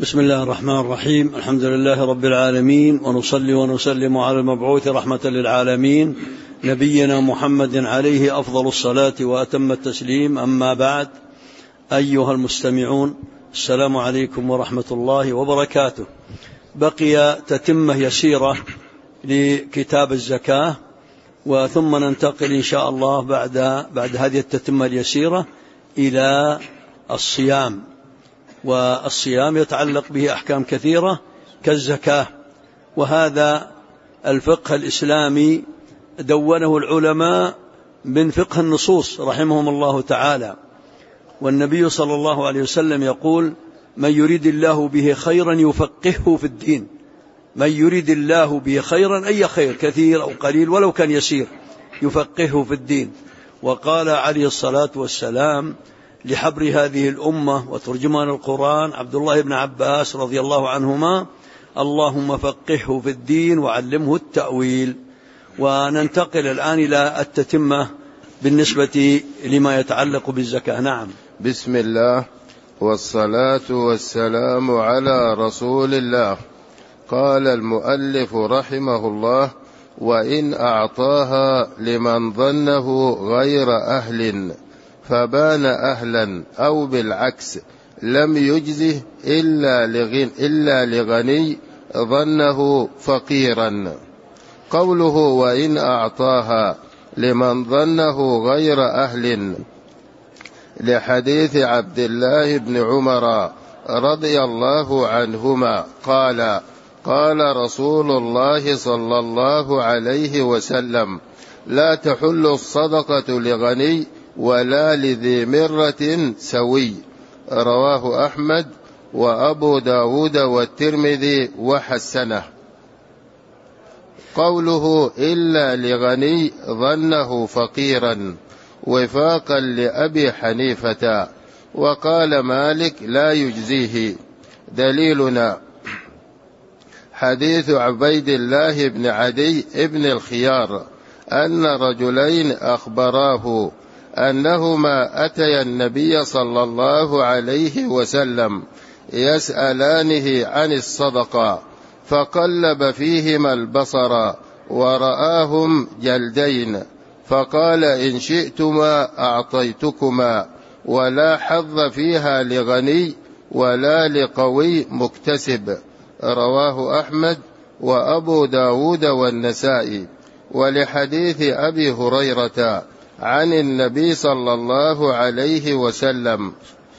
بسم الله الرحمن الرحيم. الحمد لله رب العالمين، ونصلي ونسلم على المبعوث رحمة للعالمين نبينا محمد عليه أفضل الصلاة وأتم التسليم. أما بعد، أيها المستمعون، السلام عليكم ورحمة الله وبركاته. بقي تتمة يسيرة لكتاب الزكاة، وثم ننتقل إن شاء الله بعد هذه التتمة اليسيرة إلى الصيام. والصيام يتعلق به أحكام كثيرة كالزكاة، وهذا الفقه الإسلامي دونه العلماء من فقه النصوص رحمهم الله تعالى. والنبي صلى الله عليه وسلم يقول: من يريد الله به خيرا يفقهه في الدين. من يريد الله به خيرا، أي خير كثير أو قليل ولو كان يسير، يفقهه في الدين. وقال عليه الصلاة والسلام لحبر هذه الأمة وترجمان القرآن عبد الله بن عباس رضي الله عنهما: اللهم فقهه في الدين وعلمه التأويل. وننتقل الآن إلى التتمة بالنسبة لما يتعلق بالزكاة. نعم. بسم الله والصلاة والسلام على رسول الله. قال المؤلف رحمه الله: وإن أعطاها لمن ظنه غير أهل فبان أهلا أو بالعكس لم يجزه إلا لغني ظنه فقيرا. قوله وإن أعطاها لمن ظنه غير أهل لحديث عبد الله بن عمر رضي الله عنهما قال: قال رسول الله صلى الله عليه وسلم: لا تحل الصدقة لغني ولا لذي مرة سوي. رواه أحمد وأبو داود والترمذي وحسنه. قوله إلا لغني ظنه فقيرا وفاقا لأبي حنيفة، وقال مالك لا يجزيه. دليلنا حديث عبيد الله بن عدي بن الخيار أن رجلين أخبراه أنهما أتيا النبي صلى الله عليه وسلم يسألانه عن الصدقة، فقلب فيهما البصر ورآهم جلدين، فقال: إن شئتما أعطيتكما، ولا حظ فيها لغني ولا لقوي مكتسب. رواه أحمد وأبو داود والنسائي. ولحديث أبي هريرة عن النبي صلى الله عليه وسلم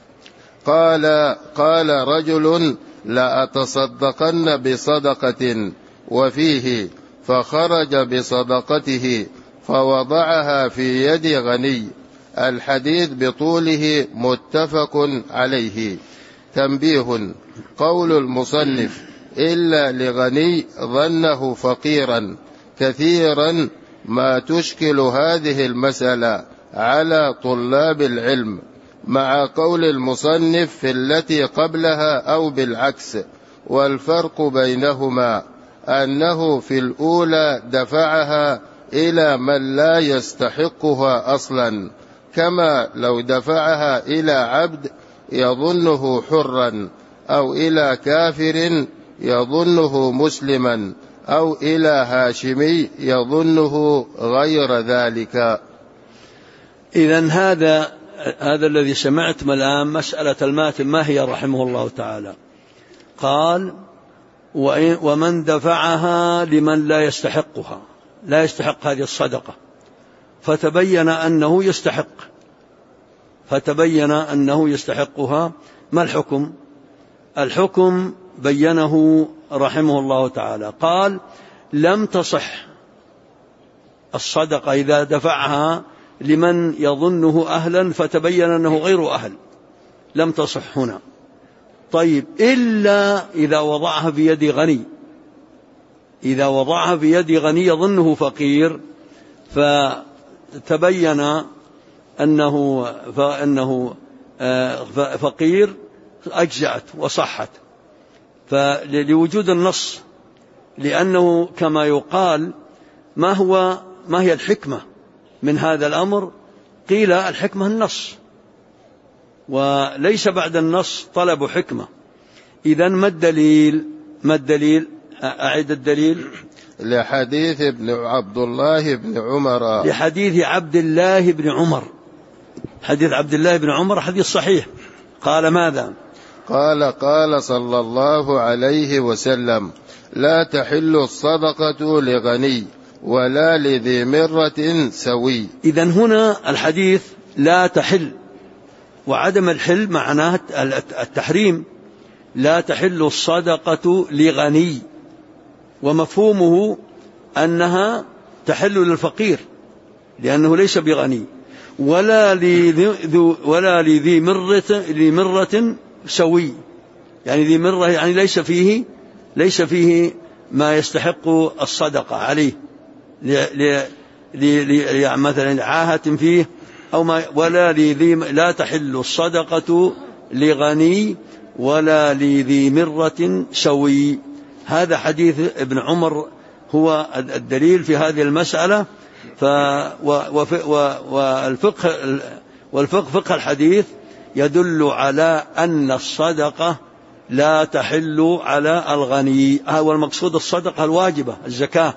قال رجل: لأتصدقن بصدقة، وفيه فخرج بصدقته فوضعها في يد غني. الحديث بطوله متفق عليه. تنبيه: قول المصنف إلا لغني ظنه فقيرا كثيرا ما تشكل هذه المسألة على طلاب العلم، مع قول المصنف في التي قبلها أو بالعكس. والفرق بينهما أنه في الأولى دفعها إلى من لا يستحقها أصلا، كما لو دفعها إلى عبد يظنه حرا، أو إلى كافر يظنه مسلما، أو إلى هاشمي يظنه غير ذلك. إذن هذا الذي سمعت الآن مسألة الماتم ما هي رحمه الله تعالى؟ قال: ومن دفعها لمن لا يستحقها، لا يستحق هذه الصدقة، فتبين أنه يستحقها، ما الحكم؟ الحكم بينه رحمه الله تعالى. قال: لم تصح الصدقة إذا دفعها لمن يظنه أهلا فتبين أنه غير أهل، لم تصح هنا. طيب، إلا إذا وضعها في يد غني. إذا وضعها في يد غني يظنه فقير فتبين أنه فقير، أجزأت وصحت، فلوجود النص. لأنه كما يقال: ما هي الحكمة من هذا الأمر؟ قيل: الحكمة النص، وليس بعد النص طلب حكمة. إذن ما الدليل أعد الدليل. لحديث عبد الله بن عمر، لحديث عبد الله بن عمر. حديث عبد الله بن عمر حديث صحيح. قال ماذا؟ قال صلى الله عليه وسلم: لا تحل الصدقة لغني ولا لذي مرة سوي. إذن هنا الحديث لا تحل، وعدم الحل معناه التحريم. لا تحل الصدقة لغني، ومفهومه أنها تحل للفقير لأنه ليس بغني، ولا لذي مرة سوي. يعني ذي مرة يعني ليس فيه ما يستحق الصدقة عليه، مثلا عاهة فيه أو ما. لا تحل الصدقة لغني ولا لذي مرة سوي. هذا حديث ابن عمر هو الدليل في هذه المسألة. فقه الحديث يدل على أن الصدقة لا تحل على الغني، هو المقصود الصدقة الواجبة الزكاة.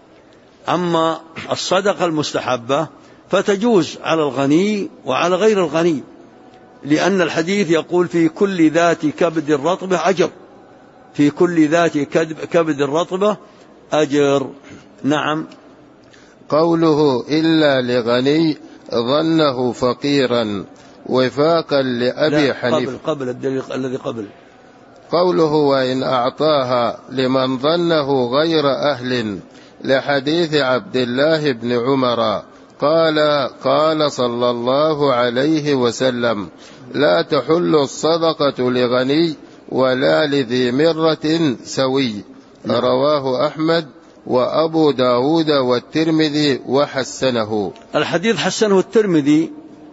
أما الصدقة المستحبة فتجوز على الغني وعلى غير الغني، لأن الحديث يقول: في كل ذات كبد رطبة أجر. في كل ذات كبد رطبة أجر. نعم. قوله: إلا لغني ظنه فقيرا وفاقا لأبي حنيفة. قبل الدليل الذي قبل. قوله: وإن أعطاها لمن ظنه غير أهل، لحديث عبد الله بن عمر قال صلى الله عليه وسلم: لا تحل الصدقة لغني ولا لذي مرة سوي. رواه أحمد وأبو داود والترمذي وحسنه. الحديث حسنه الترمذي،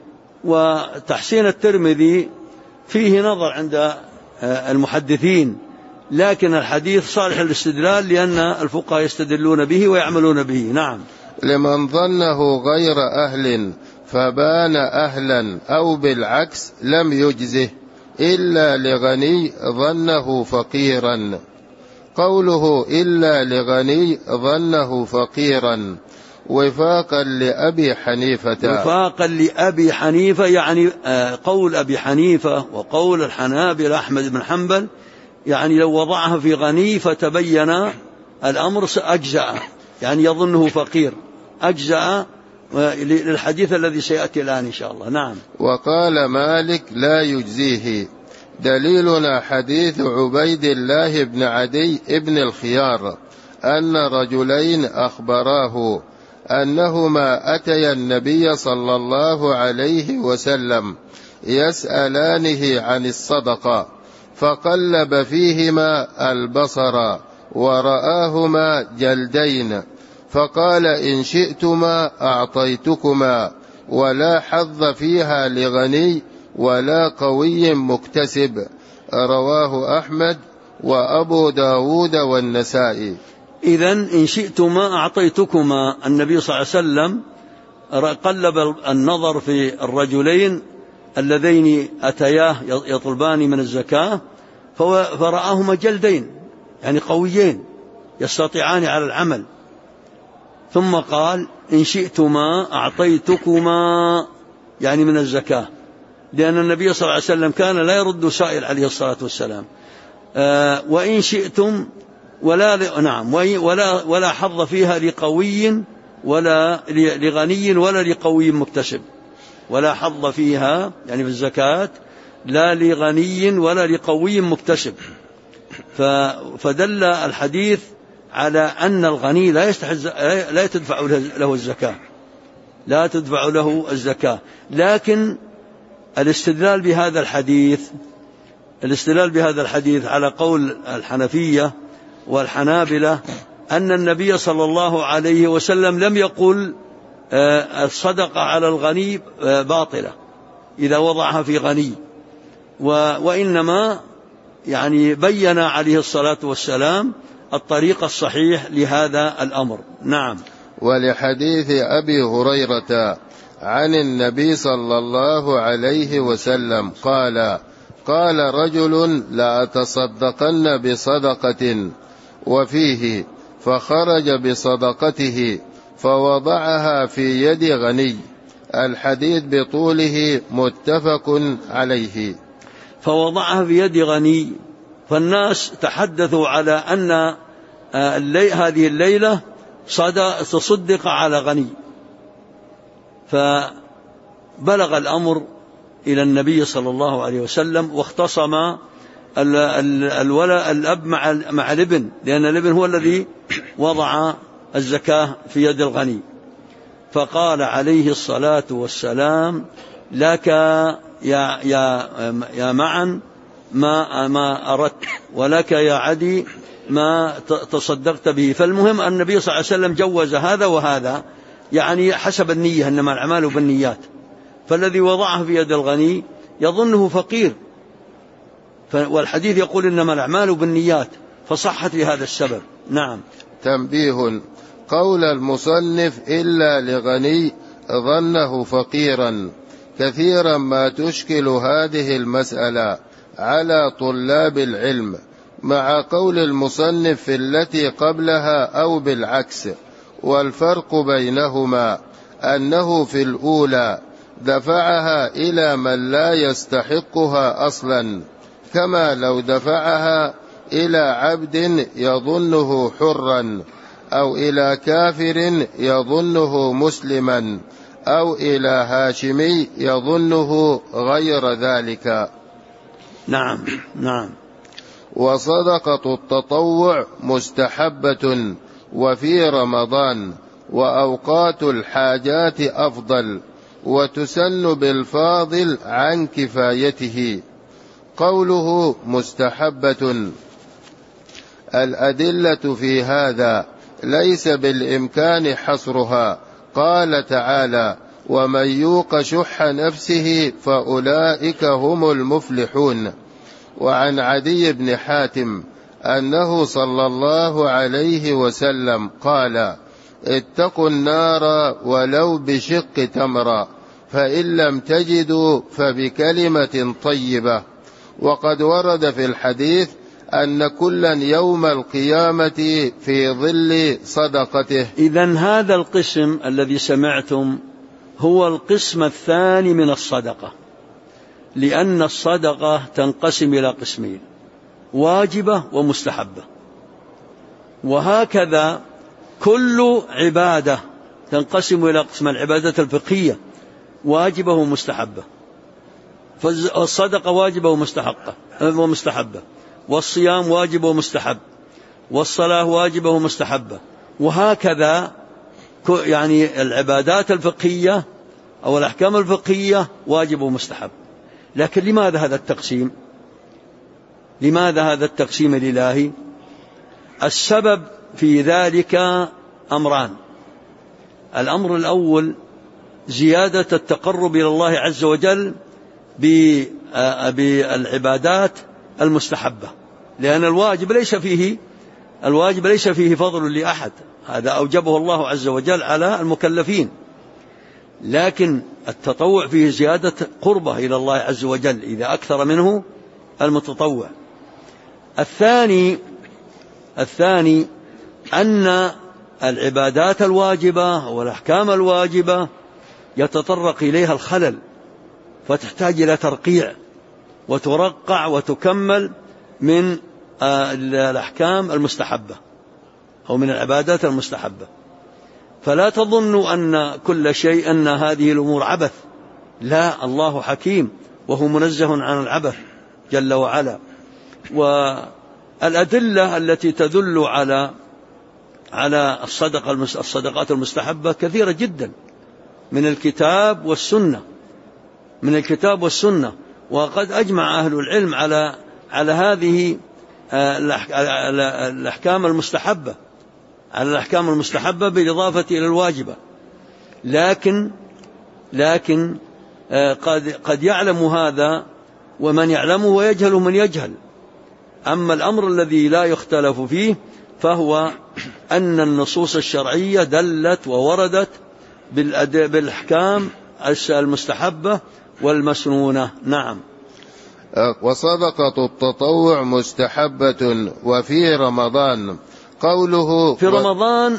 وتحسين الترمذي فيه نظر عند المحدثين، لكن الحديث صالح للاستدلال لأن الفقهاء يستدلون به ويعملون به. نعم. لمن ظنه غير أهل فبان أهلا أو بالعكس لم يجزه، إلا لغني ظنه فقيرا. قوله: إلا لغني ظنه فقيرا وفاقا لأبي حنيفة. وفاقا لأبي حنيفة يعني قول أبي حنيفة وقول الحنابلة أحمد بن حنبل، يعني لو وضعها في غني فتبين الأمر أجزأ، يعني يظنه فقير أجزأ للحديث الذي سيأتي الآن إن شاء الله. نعم. وقال مالك: لا يجزيه. دليلنا حديث عبيد الله بن عدي بن الخيار أن رجلين أخبراه أنهما أتيا النبي صلى الله عليه وسلم يسألانه عن الصدقة، فقلب فيهما البصر ورآهما جلدين، فقال: إن شئتما أعطيتكما، ولا حظ فيها لغني ولا قوي مكتسب. رواه أحمد وأبو داود والنسائي. إذن إن شئتما أعطيتكما. النبي صلى الله عليه وسلم قلب النظر في الرجلين اللذين أتياه يطلبان من الزكاة، فرآهما جلدين يعني قويين يستطيعان على العمل، ثم قال: إن شئتما أعطيتكما، يعني من الزكاة، لأن النبي صلى الله عليه وسلم كان لا يرد سائل عليه الصلاة والسلام. وإن شئتم ولا حظ فيها لقوي ولا لغني ولا لقوي مكتسب. ولا حظ فيها يعني في الزكاة لا لغني ولا لقوي مكتسب. فدل الحديث على أن الغني لا تدفع له الزكاة، لا تدفع له الزكاة. لكن الاستدلال بهذا الحديث على قول الحنفية والحنابلة أن النبي صلى الله عليه وسلم لم يقل الصدقة على الغني باطلة إذا وضعها في غني، وإنما يعني بين عليه الصلاة والسلام الطريق الصحيح لهذا الأمر. نعم. ولحديث أبي هريرة عن النبي صلى الله عليه وسلم قال: قال رجل لأتصدقن بصدقة وفيه، فخرج بصدقته فوضعها في يد غني. الحديث بطوله متفق عليه. فوضعها في يد غني، فالناس تحدثوا على أن هذه الليلة تصدق على غني، فبلغ الأمر إلى النبي صلى الله عليه وسلم، واختصم الأب مع الابن، لأن الابن هو الذي وضع الزكاة في يد الغني. فقال عليه الصلاة والسلام: لك يا معا ما أردت، ولك يا عدي ما تصدقت به. فالمهم أن النبي صلى الله عليه وسلم جوز هذا وهذا، يعني حسب النية، إنما الأعمال بالنيات. فالذي وضعه في يد الغني يظنه فقير، والحديث يقول إنما الأعمال بالنيات، فصحت لهذا السبب. نعم. تنبيه: قول المصنف إلا لغني ظنه فقيرا. كثيرا ما تشكل هذه المسألة على طلاب العلم، مع قول المصنف في التي قبلها أو بالعكس، والفرق بينهما أنه في الأولى دفعها إلى من لا يستحقها أصلا، كما لو دفعها إلى عبد يظنه حرا، أو إلى كافر يظنه مسلما، أو إلى هاشمي يظنه غير ذلك. نعم. نعم. وصدقة التطوع مستحبة، وفي رمضان وأوقات الحاجات أفضل، وتسن بالفاضل عن كفايته. قوله مستحبة، الأدلة في هذا ليس بالإمكان حصرها. قال تعالى: ومن يوق شح نفسه فأولئك هم المفلحون. وعن عدي بن حاتم أنه صلى الله عليه وسلم قال: اتقوا النار ولو بشق تمرة، فإن لم تجدوا فبكلمة طيبة. وقد ورد في الحديث أن كلا يوم القيامة في ظل صدقته. إذن هذا القسم الذي سمعتم هو القسم الثاني من الصدقة، لأن الصدقة تنقسم إلى قسمين: واجبة ومستحبة. وهكذا كل عبادة تنقسم إلى قسم: العبادة الفقهية واجبة ومستحبة، فالصدقة واجبة ومستحبة، والصيام واجب ومستحب، والصلاة واجبة ومستحبة، وهكذا يعني العبادات الفقهية أو الأحكام الفقهية واجب ومستحب. لكن لماذا هذا التقسيم؟ لماذا هذا التقسيم الإلهي؟ السبب في ذلك أمران: الأمر الأول زيادة التقرب إلى الله عز وجل بالعبادات المستحبة، لأن الواجب ليس فيه فضل لأحد، هذا أوجبه الله عز وجل على المكلفين، لكن التطوع فيه زيادة قربة إلى الله عز وجل إذا أكثر منه المتطوع. الثاني أن العبادات الواجبة والأحكام الواجبة يتطرق إليها الخلل، فتحتاج إلى ترقيع وترقع وتكمل من الأحكام المستحبة أو من العبادات المستحبة. فلا تظنوا أن كل شيء أن هذه الأمور عبث، لا، الله حكيم وهو منزه عن العبث جل وعلا. والأدلة التي تدل على الصدقات المستحبة كثيرة جدا من الكتاب والسنة، وقد أجمع أهل العلم على هذه الأحكام المستحبة بالإضافة إلى الواجبة. لكن قد يعلم هذا ومن يعلمه ويجهل من يجهل. أما الأمر الذي لا يختلف فيه فهو أن النصوص الشرعية دلت ووردت بالأحكام المستحبة والمسنونة. نعم. وصدقة التطوع مستحبة وفي رمضان. قوله في رمضان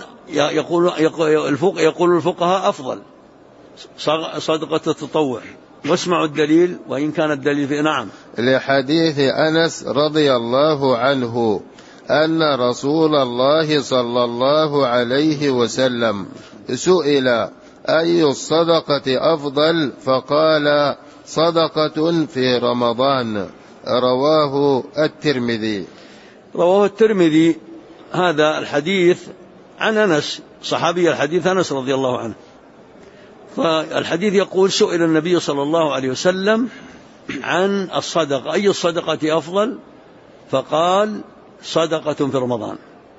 يقول الفقهاء أفضل صدقة التطوع، واسمعوا الدليل وإن كان الدليل في نعم. لحديث أنس رضي الله عنه أن رسول الله صلى الله عليه وسلم سئل أي الصدقة أفضل فقال صدقة في رمضان. رواه الترمذي. رواه الترمذي هذا الحديث عن أنس صحابي الحديث أنس رضي الله عنه. فالحديث يقول سئل النبي صلى الله عليه وسلم عن الصدقة أي الصدقة أفضل فقال صدقة في رمضان.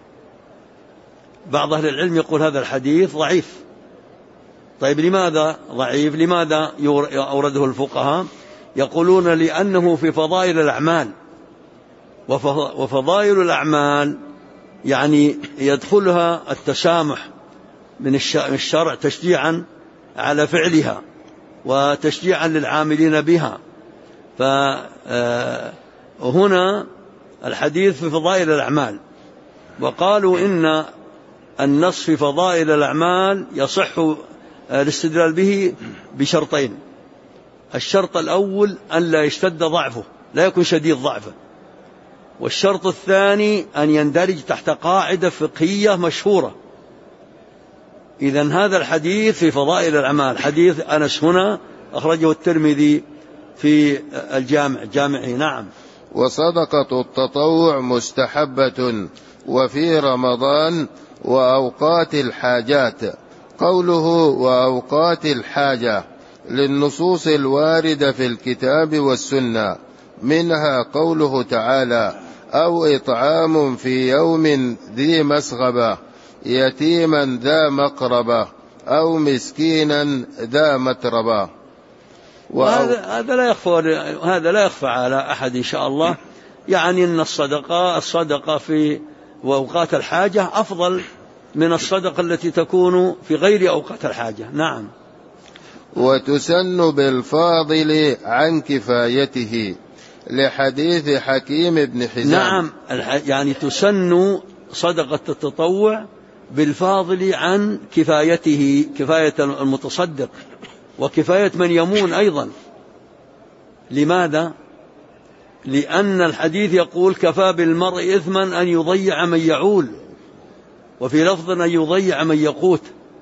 بعض أهل العلم يقول هذا الحديث ضعيف. طيب لماذا ضعيف؟ لماذا أورده الفقهاء؟ يقولون لأنه في فضائل الأعمال، وفضائل الأعمال يعني يدخلها التسامح من الشرع تشجيعا على فعلها وتشجيعا للعاملين بها. فهنا الحديث في فضائل الأعمال، وقالوا إن النص في فضائل الأعمال يصح الاستدلال به بشرطين. الشرط الأول أن لا يشتد ضعفه، لا يكون شديد ضعفه. والشرط الثاني أن يندرج تحت قاعدة فقهية مشهورة. إذن هذا الحديث في فضائل الأعمال، حديث أنس هنا أخرجه الترمذي في جامعه. نعم. وصدقة التطوع مستحبة وفي رمضان وأوقات الحاجات. قوله وأوقات الحاجة للنصوص الواردة في الكتاب والسنة، منها قوله تعالى أو إطعام في يوم ذي مسغبة يتيما ذا مقربة أو مسكينا ذا متربة. هذا لا يخفى على أحد إن شاء الله. يعني أن الصدقة في أوقات الحاجة أفضل من الصدقة التي تكون في غير أوقات الحاجة. نعم. وتسن بالفاضل عن كفايته لحديث حكيم بن حزام. نعم، يعني تسن صدقة التطوع بالفاضل عن كفايته، كفاية المتصدق وكفاية من يمون أيضا. لماذا؟ لأن الحديث يقول كفى بالمرء إثما أن يضيع من يعول، وفي لفظ أن يضيع من يقوت.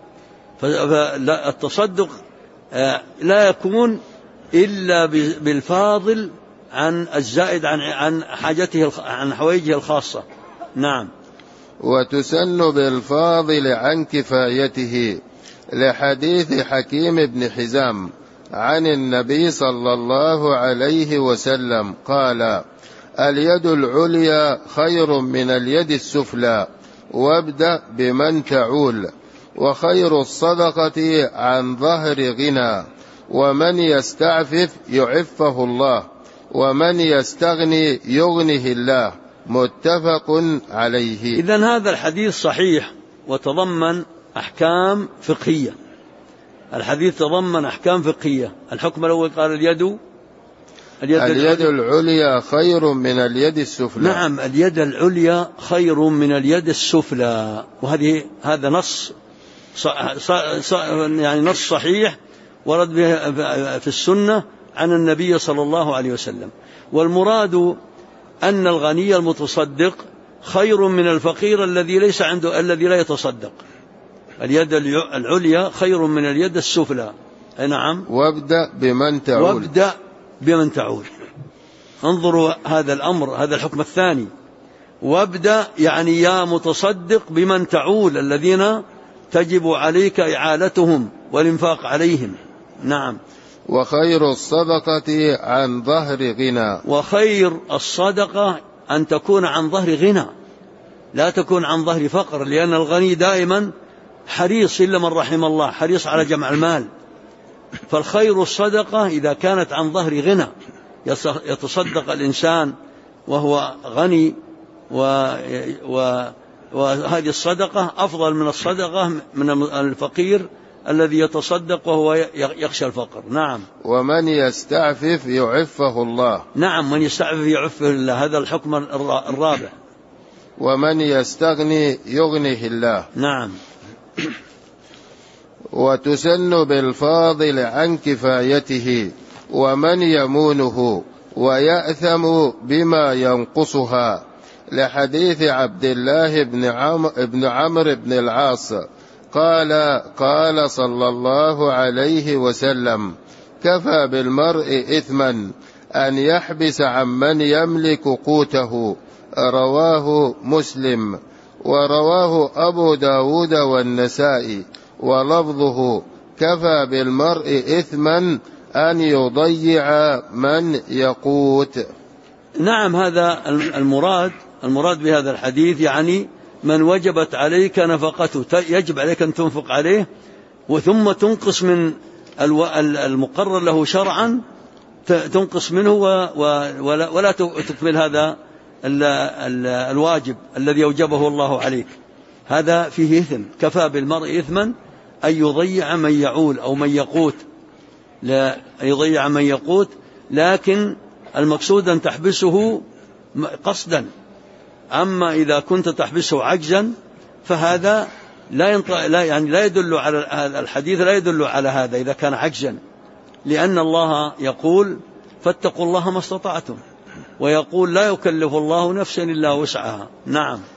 فالتصدق لا يكون إلا بالفاضل عن الزائد عن حاجته، عن حوائجه الخاصة. نعم. وتسن بالفاضل عن كفايته لحديث حكيم بن حزام عن النبي صلى الله عليه وسلم قال اليد العليا خير من اليد السفلى وابدأ بمن تعول، وخير الصدقة عن ظهر غنى، ومن يستعفف يعفه الله، ومن يستغني يغنه الله. متفق عليه. إذن هذا الحديث صحيح وتضمن أحكام فقهية. الحديث تضمن أحكام فقهية. الحكم الأول قال اليد العليا خير من اليد السفلى. نعم، اليد العليا خير من اليد السفلى. هذا نص يعني نص صحيح ورد به في السنة عن النبي صلى الله عليه وسلم. والمراد أن الغني المتصدق خير من الفقير الذي ليس عنده، الذي لا يتصدق. اليد العليا خير من اليد السفلى. نعم. وابدأ بمن تعول. انظروا هذا الأمر، هذا الحكم الثاني. وابدأ يعني يا متصدق بمن تعول، الذين تجب عليك إعالتهم والإنفاق عليهم. نعم. وخير الصدقة عن ظهر غنى. وخير الصدقة أن تكون عن ظهر غنى، لا تكون عن ظهر فقر، لأن الغني دائما حريص إلا من رحم الله، حريص على جمع المال. فالخير الصدقة إذا كانت عن ظهر غنى، يتصدق الإنسان وهو غني، وهذه الصدقة أفضل من الصدقة من الفقير الذي يتصدق وهو يخشى الفقر. نعم. ومن يستعفف يعفه الله. نعم، من يستعفف يعفه الله، هذا الحكم الرابع. ومن يستغني يغنيه الله. نعم. وتسن بالفاضل عن كفايته ومن يمونه ويأثم بما ينقصها، لحديث عبد الله بن عمرو بن العاص قال صلى الله عليه وسلم: كفى بالمرء إثما أن يحبس عمن يملك قوته. رواه مسلم، ورواه أبو داود والنسائي، ولفظه: كفى بالمرء إثما أن يضيع من يقوت. نعم، هذا المراد بهذا الحديث، يعني من وجبت عليك نفقته، يجب عليك أن تنفق عليه، وثم تنقص من المقرر له شرعا، تنقص منه ولا تكمل هذا الواجب الذي أوجبه الله عليك. هذا فيه إثم. كفى بالمرء إثما أن يضيع من يعول أو من يقوت، لا يضيع من يقوت، لكن المقصود أن تحبسه قصدا. أما إذا كنت تحبسه عجزا فهذا لا يدل على الحديث، لا يدل على هذا إذا كان عجزا، لأن الله يقول: فاتقوا الله ما استطعتم، ويقول: لا يكلف الله نفسا إلا وسعها. نعم.